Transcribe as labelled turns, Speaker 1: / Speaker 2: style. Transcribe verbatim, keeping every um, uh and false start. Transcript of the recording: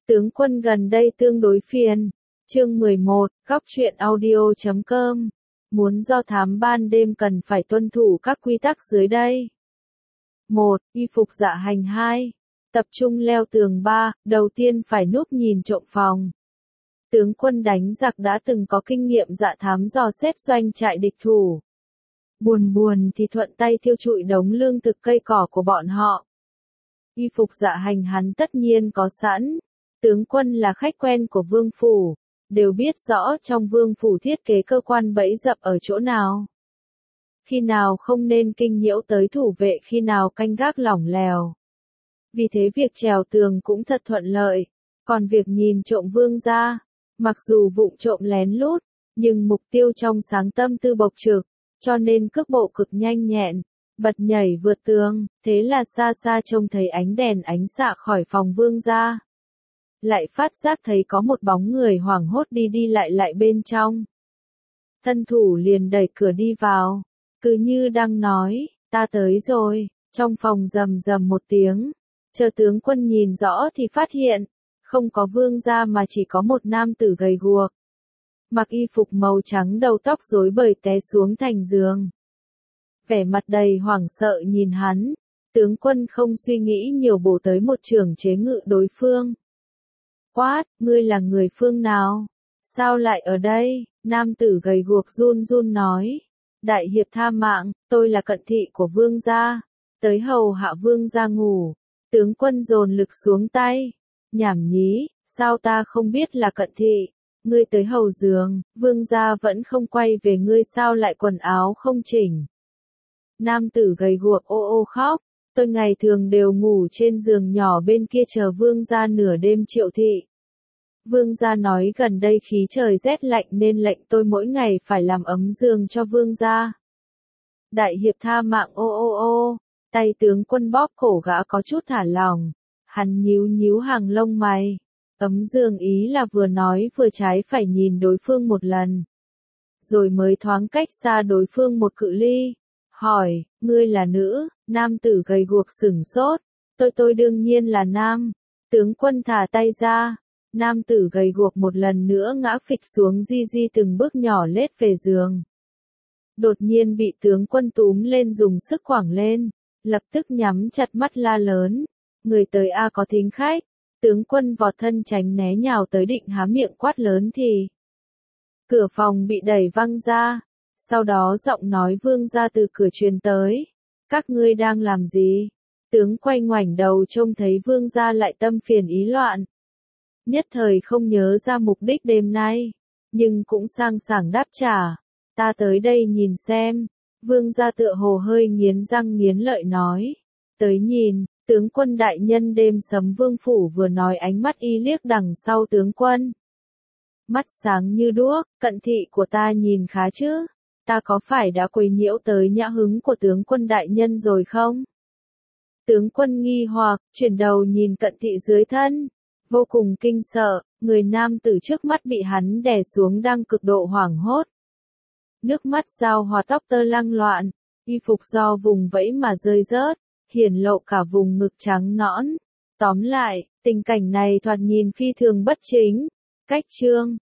Speaker 1: Tướng quân gần đây tương đối phiền. Chương mười một, góc truyện audio chấm com. Muốn do thám ban đêm cần phải tuân thủ các quy tắc dưới đây. một. Y phục dạ hành. Hai. Tập trung leo tường. Ba. Đầu tiên phải núp nhìn trộm phòng. Tướng quân đánh giặc đã từng có kinh nghiệm dạ thám dò xét doanh trại địch thủ. Buồn buồn thì thuận tay thiêu trụi đống lương thực cây cỏ của bọn họ. Y phục dạ hành hắn tất nhiên có sẵn. Tướng quân là khách quen của vương phủ, đều biết rõ trong vương phủ thiết kế cơ quan bẫy dập ở chỗ nào. Khi nào không nên kinh nhiễu tới thủ vệ, khi nào canh gác lỏng lẻo. Vì thế việc trèo tường cũng thật thuận lợi. Còn việc nhìn trộm vương gia, mặc dù vụng trộm lén lút, nhưng mục tiêu trong sáng tâm tư bộc trực, cho nên cước bộ cực nhanh nhẹn, bật nhảy vượt tường, thế là xa xa trông thấy ánh đèn ánh xạ khỏi phòng vương gia. Lại phát giác thấy có một bóng người hoảng hốt đi đi lại lại bên trong. Thân thủ liền đẩy cửa đi vào, cứ như đang nói, ta tới rồi. Trong phòng rầm rầm một tiếng, chờ tướng quân nhìn rõ thì phát hiện, không có vương gia mà chỉ có một nam tử gầy guộc. Mặc y phục màu trắng, đầu tóc rối bời té xuống thành giường. Vẻ mặt đầy hoảng sợ nhìn hắn, tướng quân không suy nghĩ nhiều bổ tới một chưởng chế ngự đối phương. Quát, ngươi là người phương nào? Sao lại ở đây? Nam tử gầy guộc run run nói. Đại hiệp tha mạng, tôi là cận thị của vương gia, tới hầu hạ vương gia ngủ. Tướng quân dồn lực xuống tay. Nhảm nhí, sao ta không biết là cận thị? Ngươi tới hầu giường, vương gia vẫn không quay về, ngươi sao lại quần áo không chỉnh? Nam tử gầy guộc ô ô khóc. Tôi ngày thường đều ngủ trên giường nhỏ bên kia chờ vương gia nửa đêm triệu thị. Vương gia nói gần đây khí trời rét lạnh nên lệnh tôi mỗi ngày phải làm ấm giường cho vương gia. Đại hiệp tha mạng. Ô ô ô, tay tướng quân bóp cổ gã có chút thả lỏng. Hắn nhíu nhíu hàng lông mày. Ấm giường ý là vừa nói vừa trái phải nhìn đối phương một lần. Rồi mới thoáng cách xa đối phương một cự ly. Hỏi, ngươi là nữ? Nam tử gầy guộc sửng sốt. Tôi tôi đương nhiên là nam. Tướng quân thả tay ra. Nam tử gầy guộc một lần nữa ngã phịch xuống, di di từng bước nhỏ lết về giường. Đột nhiên bị tướng quân túm lên dùng sức quẳng lên. Lập tức nhắm chặt mắt la lớn. Người tới a, có thính khách. Tướng quân vọt thân tránh né nhào tới định há miệng quát lớn thì cửa phòng bị đẩy văng ra. Sau đó giọng nói vương gia từ cửa truyền tới. Các ngươi đang làm gì? Tướng quay ngoảnh đầu trông thấy vương gia lại tâm phiền ý loạn. Nhất thời không nhớ ra mục đích đêm nay, nhưng cũng sang sảng đáp trả. Ta tới đây nhìn xem. Vương gia tựa hồ hơi nghiến răng nghiến lợi nói. Tới nhìn. Tướng quân đại nhân đêm sấm vương phủ vừa nói, ánh mắt y liếc đằng sau tướng quân. Mắt sáng như đuốc, cận thị của ta nhìn khá chứ? Ta có phải đã quấy nhiễu tới nhã hứng của tướng quân đại nhân rồi không? Tướng quân nghi hoặc, chuyển đầu nhìn cận thị dưới thân. Vô cùng kinh sợ, người nam tử trước mắt bị hắn đè xuống đang cực độ hoảng hốt. Nước mắt giao hòa, tóc tơ lăng loạn, y phục do vùng vẫy mà rơi rớt. Hiển lộ cả vùng ngực trắng nõn. Tóm lại, tình cảnh này thoạt nhìn phi thường bất chính. Cách chương